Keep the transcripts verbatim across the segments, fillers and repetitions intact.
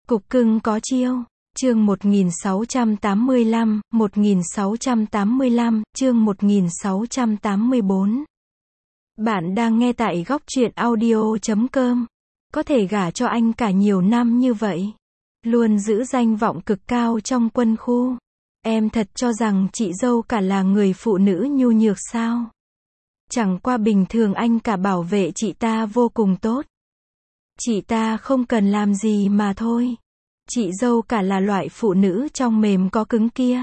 Cục cưng có chiêu. Chương một nghìn sáu trăm tám mươi lăm, một nghìn sáu trăm tám mươi lăm, chương một nghìn sáu trăm tám mươi bốn. Bạn đang nghe tại góc truyện audio chấm com. Có thể gả cho anh cả nhiều năm như vậy. Luôn giữ danh vọng cực cao trong quân khu. Em thật cho rằng chị dâu cả là người phụ nữ nhu nhược sao? Chẳng qua bình thường anh cả bảo vệ chị ta vô cùng tốt. Chị ta không cần làm gì mà thôi. Chị dâu cả là loại phụ nữ trong mềm có cứng kia.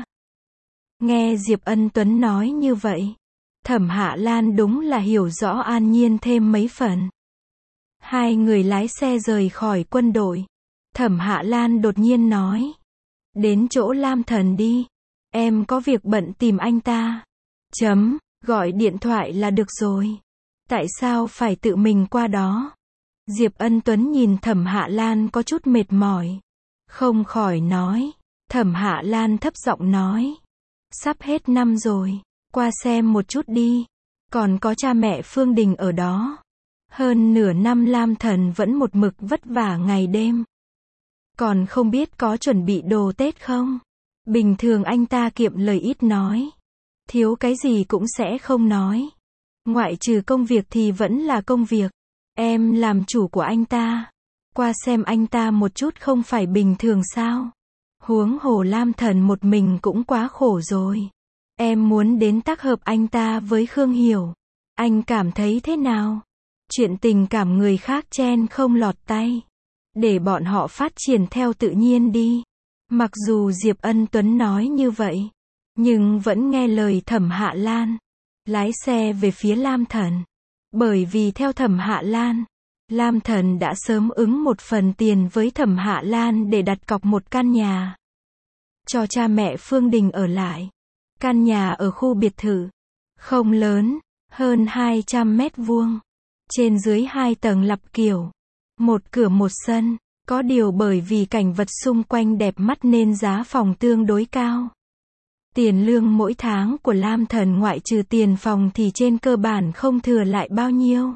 Nghe Diệp Ân Tuấn nói như vậy, Thẩm Hạ Lan đúng là hiểu rõ An Nhiên thêm mấy phần. Hai người lái xe rời khỏi quân đội. Thẩm Hạ Lan đột nhiên nói. Đến chỗ Lam Thần đi. Em có việc bận tìm anh ta. Chấm, gọi điện thoại là được rồi. Tại sao phải tự mình qua đó? Diệp Ân Tuấn nhìn Thẩm Hạ Lan có chút mệt mỏi. Không khỏi nói. Thẩm Hạ Lan thấp giọng nói. Sắp hết năm rồi. Qua xem một chút đi. Còn có cha mẹ Phương Đình ở đó. Hơn nửa năm Lam Thần vẫn một mực vất vả ngày đêm. Còn không biết có chuẩn bị đồ Tết không? Bình thường anh ta kiệm lời ít nói. Thiếu cái gì cũng sẽ không nói. Ngoại trừ công việc thì vẫn là công việc. Em làm chủ của anh ta. Qua xem anh ta một chút không phải bình thường sao? Huống hồ Lam Thần một mình cũng quá khổ rồi. Em muốn đến tác hợp anh ta với Khương Hiểu. Anh cảm thấy thế nào? Chuyện tình cảm người khác chen không lọt tay. Để bọn họ phát triển theo tự nhiên đi. Mặc dù Diệp Ân Tuấn nói như vậy, nhưng vẫn nghe lời Thẩm Hạ Lan. Lái xe về phía Lam Thần. Bởi vì theo Thẩm Hạ Lan, Lam Thần đã sớm ứng một phần tiền với Thẩm Hạ Lan để đặt cọc một căn nhà. Cho cha mẹ Phương Đình ở lại. Căn nhà ở khu biệt thự. Không lớn, hơn hai trăm mét vuông. Trên dưới hai tầng lặp kiểu. Một cửa một sân. Có điều bởi vì cảnh vật xung quanh đẹp mắt nên giá phòng tương đối cao. Tiền lương mỗi tháng của Lam Thần ngoại trừ tiền phòng thì trên cơ bản không thừa lại bao nhiêu.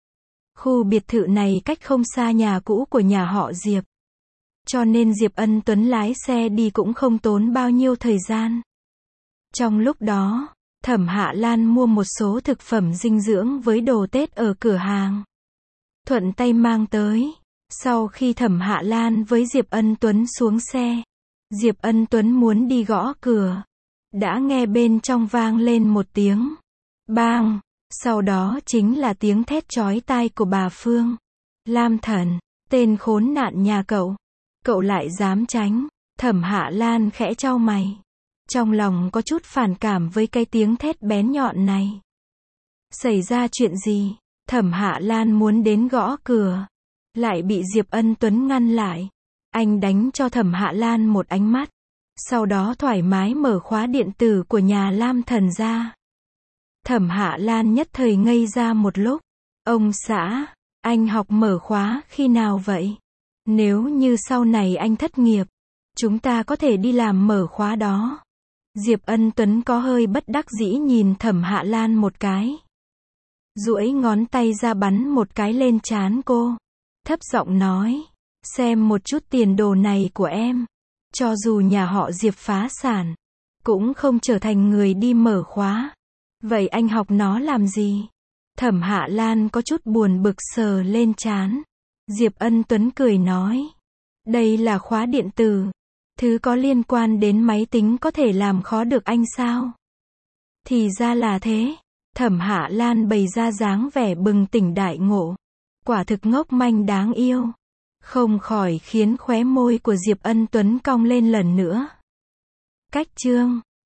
Khu biệt thự này cách không xa nhà cũ của nhà họ Diệp. Cho nên Diệp Ân Tuấn lái xe đi cũng không tốn bao nhiêu thời gian. Trong lúc đó, Thẩm Hạ Lan mua một số thực phẩm dinh dưỡng với đồ Tết ở cửa hàng. Thuận tay mang tới. Sau khi Thẩm Hạ Lan với Diệp Ân Tuấn xuống xe, Diệp Ân Tuấn muốn đi gõ cửa. Đã nghe bên trong vang lên một tiếng bang, sau đó chính là tiếng thét chói tai của bà Phương. Lam Thần, tên khốn nạn nhà cậu, cậu lại dám tránh. Thẩm Hạ Lan khẽ chau mày. Trong lòng có chút phản cảm với cái tiếng thét bén nhọn này. Xảy ra chuyện gì? Thẩm Hạ Lan muốn đến gõ cửa, lại bị Diệp Ân Tuấn ngăn lại. Anh đánh cho Thẩm Hạ Lan một ánh mắt. Sau đó thoải mái mở khóa điện tử của nhà Lam Thần ra. Thẩm Hạ Lan nhất thời ngây ra một lúc. Ông xã, anh học mở khóa khi nào vậy? Nếu như sau này anh thất nghiệp, chúng ta có thể đi làm mở khóa đó. Diệp Ân Tuấn có hơi bất đắc dĩ nhìn Thẩm Hạ Lan một cái. Duỗi ngón tay ra bắn một cái lên trán cô. Thấp giọng nói, xem một chút tiền đồ này của em. Cho dù nhà họ Diệp phá sản, cũng không trở thành người đi mở khóa. Vậy anh học nó làm gì? Thẩm Hạ Lan có chút buồn bực sờ lên trán. Diệp Ân Tuấn cười nói, đây là khóa điện tử. Thứ có liên quan đến máy tính có thể làm khó được anh sao? Thì ra là thế. Thẩm Hạ Lan bày ra dáng vẻ bừng tỉnh đại ngộ. Quả thực ngốc manh đáng yêu. Không khỏi khiến khóe môi của Diệp Ân Tuấn cong lên lần nữa. Cách chương